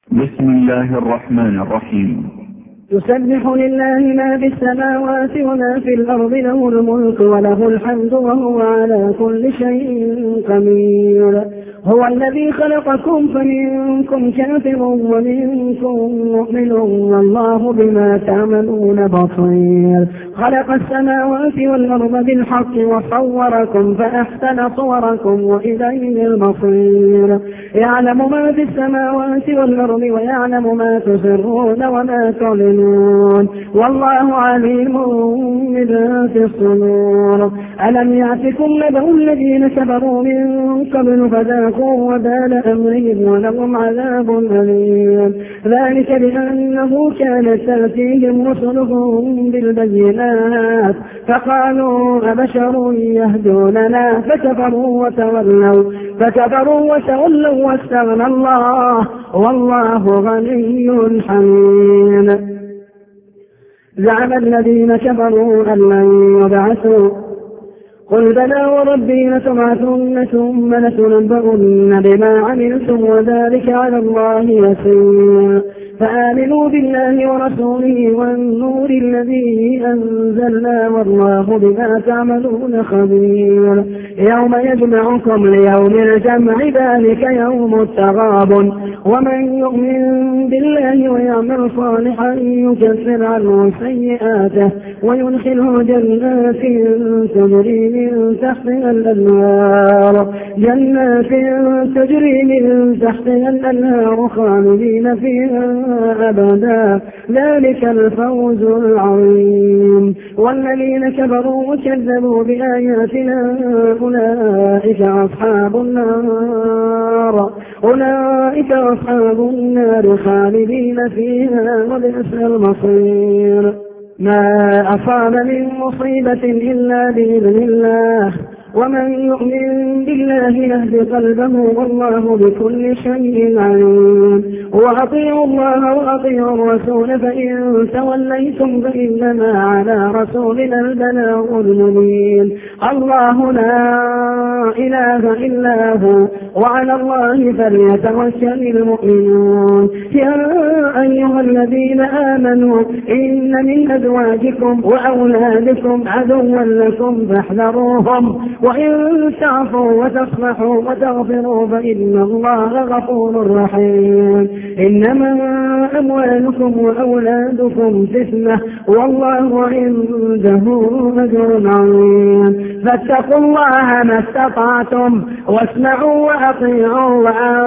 بسم الله الرحمن الرحيم. يسبح لله ما في السماوات وما في الأرض، له الملك وله الحمد وهو على كل شيء قدير. هو الذي خلقكم فمنكم كافر ومنكم مؤمن والله بما تعملون بصير. خلق السماوات والأرض بالحق وصوركم فأحسن صوركم وإليه المصير. يعلم ما في السماوات والأرض ويعلم ما تسرون وما تعلنون والله عليم بذات الصدور. ألم يأتكم نبأ الذين كفروا من قبل فذاقوا وبال أمرهم ولهم عذاب أليم. ذلك بأنه كانت تأتيهم رسلهم بالبينات فقالوا أبشر يهدوننا فكفروا وتولوا واستغنى الله والله غني حميد. زعم الذين كفروا أن لن يبعثوا قل بلى وربي لتبعثن ثم لتنبؤن بما عملتم وذلك على الله يسير. فآمنوا بالله ورسوله والنور الذي أنزلنا والله بما تعملون خبير. يوم يجمعكم ليوم الجمع ذلك يوم التغابن. ومن يؤمن بالله ويعمل صالحا يكفر عنه سيئاته ويدخله جنات تجري من تحتها الأنهار خالدين فيها أبدا. ذلك الفوز العظيم. والذين كفروا وكذبوا بآياتنا أولئك أصحاب النار خالدين فيها وبئس المصير. ما أصاب من مصيبة إلا بإذن الله ومن يؤمن بالله يهد قلبه والله بكل شيء عليم. وأطيعوا الله وأطيعوا الرسول فإن توليتم فإنما على رسولنا البلاغ المبين. الله لا إله إلا هو وعلى الله فليتوكل المؤمنون. يا أيها الذين آمنوا إن من أزواجكم وأولادكم عدوا لكم فاحذروهم وإن تعفوا وتصلحوا وتغفروا فإن الله غفور رحيم. إنما أموالكم وأولادكم فتنة والله عنده أجر عظيم. فاتقوا الله ما استطعتم واسمعوا وأطيعوا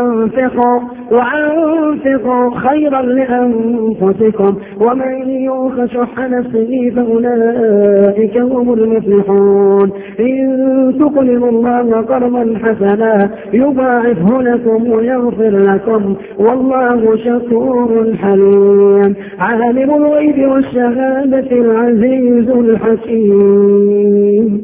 وأنفقوا خيرا لأنفسكم ومن يوق شح نفسه فأولئك هم المفلحون. إن تقرضوا الله قرضا حسنا يضاعفه لكم ويغفر لكم والله شكور حليم. عالم الغيب والشهادة العزيز الحكيم.